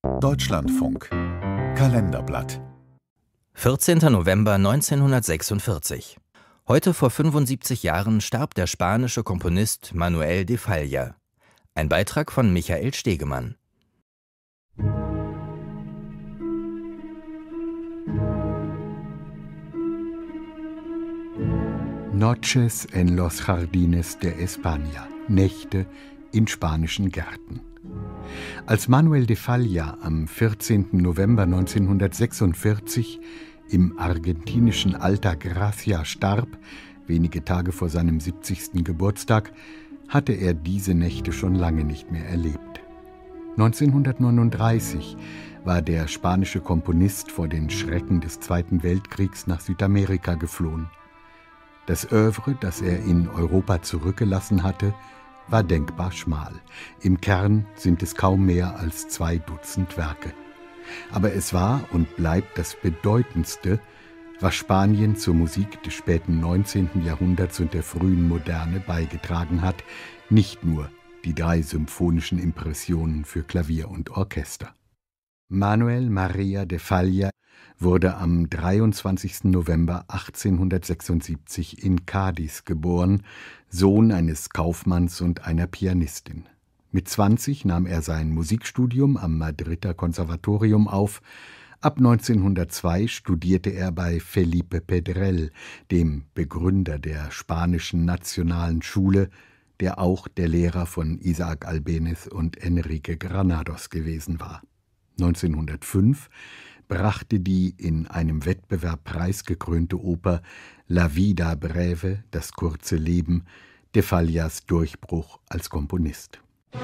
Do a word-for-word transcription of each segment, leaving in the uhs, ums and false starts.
Deutschlandfunk Kalenderblatt vierzehnter November neunzehnhundertsechsundvierzig. Heute vor fünfundsiebzig Jahren starb der spanische Komponist Manuel de Falla. Ein Beitrag von Michael Stegemann. Noches en los Jardines de España, Nächte in spanischen Gärten. Als Manuel de Falla am vierzehnten November neunzehnhundertsechsundvierzig im argentinischen Alta Gracia starb, wenige Tage vor seinem siebzigsten Geburtstag, hatte er diese Nächte schon lange nicht mehr erlebt. neunzehnhundertneununddreißig war der spanische Komponist vor den Schrecken des Zweiten Weltkriegs nach Südamerika geflohen. Das Œuvre, das er in Europa zurückgelassen hatte, war denkbar schmal. Im Kern sind es kaum mehr als zwei Dutzend Werke. Aber es war und bleibt das bedeutendste, was Spanien zur Musik des späten neunzehnten Jahrhunderts und der frühen Moderne beigetragen hat, nicht nur die drei symphonischen Impressionen für Klavier und Orchester. Manuel María de Falla wurde am dreiundzwanzigsten November achtzehnhundertsechsundsiebzig in Cádiz geboren, Sohn eines Kaufmanns und einer Pianistin. Mit zwanzig nahm er sein Musikstudium am Madrider Konservatorium auf. Ab neunzehnhundertzwei studierte er bei Felipe Pedrell, dem Begründer der spanischen Nationalen Schule, der auch der Lehrer von Isaac Albéniz und Enrique Granados gewesen war. neunzehnhundertfünf brachte die in einem Wettbewerb preisgekrönte Oper La vida breve, das kurze Leben, de Fallas Durchbruch als Komponist.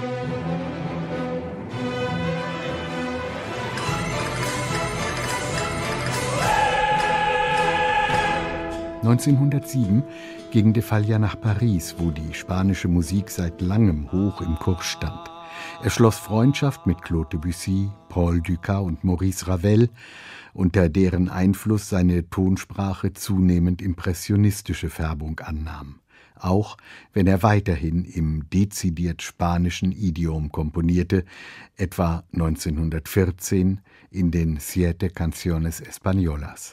neunzehnhundertsieben ging de Falla nach Paris, wo die spanische Musik seit langem hoch im Kurs stand. Er schloss Freundschaft mit Claude Debussy, Paul Dukas und Maurice Ravel, unter deren Einfluss seine Tonsprache zunehmend impressionistische Färbung annahm. Auch wenn er weiterhin im dezidiert spanischen Idiom komponierte, etwa neunzehnhundertvierzehn in den Siete Canciones Españolas.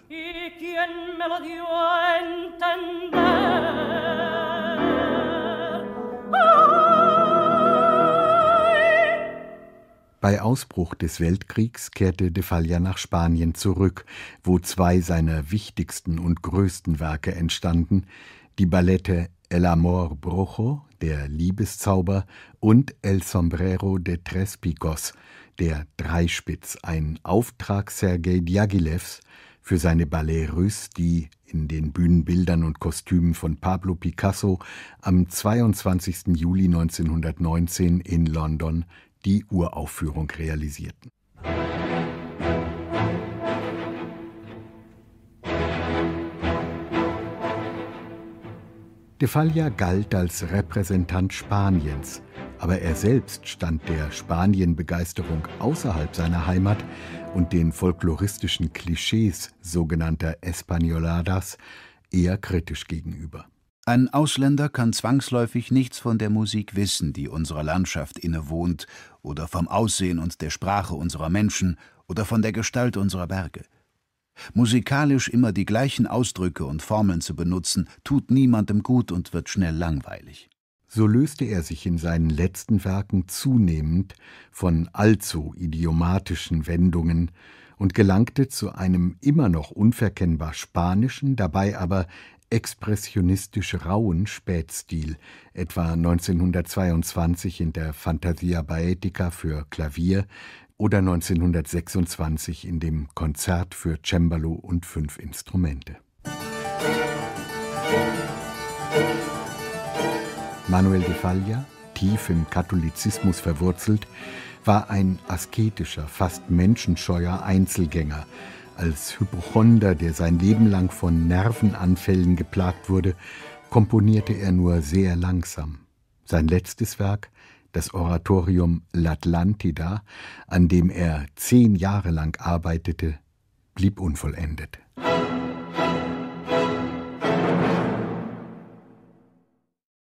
Bei Ausbruch des Weltkriegs kehrte de Falla nach Spanien zurück, wo zwei seiner wichtigsten und größten Werke entstanden, die Ballette El amor brujo, der Liebeszauber, und El sombrero de tres picos, der Dreispitz, ein Auftrag Sergei Diaghilevs für seine Ballets Russes, die in den Bühnenbildern und Kostümen von Pablo Picasso am zweiundzwanzigsten Juli neunzehnhundertneunzehn in London die Uraufführung realisierten. De Falla galt als Repräsentant Spaniens, aber er selbst stand der Spanienbegeisterung außerhalb seiner Heimat und den folkloristischen Klischees sogenannter Españoladas eher kritisch gegenüber. Ein Ausländer kann zwangsläufig nichts von der Musik wissen, die unserer Landschaft innewohnt, oder vom Aussehen und der Sprache unserer Menschen oder von der Gestalt unserer Berge. Musikalisch immer die gleichen Ausdrücke und Formeln zu benutzen, tut niemandem gut und wird schnell langweilig. So löste er sich in seinen letzten Werken zunehmend von allzu idiomatischen Wendungen und gelangte zu einem immer noch unverkennbar spanischen, dabei aber expressionistisch rauen Spätstil, etwa neunzehnhundertzweiundzwanzig in der Fantasia Baetica für Klavier oder neunzehnhundertsechsundzwanzig in dem Konzert für Cembalo und fünf Instrumente. Manuel de Falla, tief im Katholizismus verwurzelt, war ein asketischer, fast menschenscheuer Einzelgänger. Als Hypochonder, der sein Leben lang von Nervenanfällen geplagt wurde, komponierte er nur sehr langsam. Sein letztes Werk, das Oratorium L'Atlantida, an dem er zehn Jahre lang arbeitete, blieb unvollendet.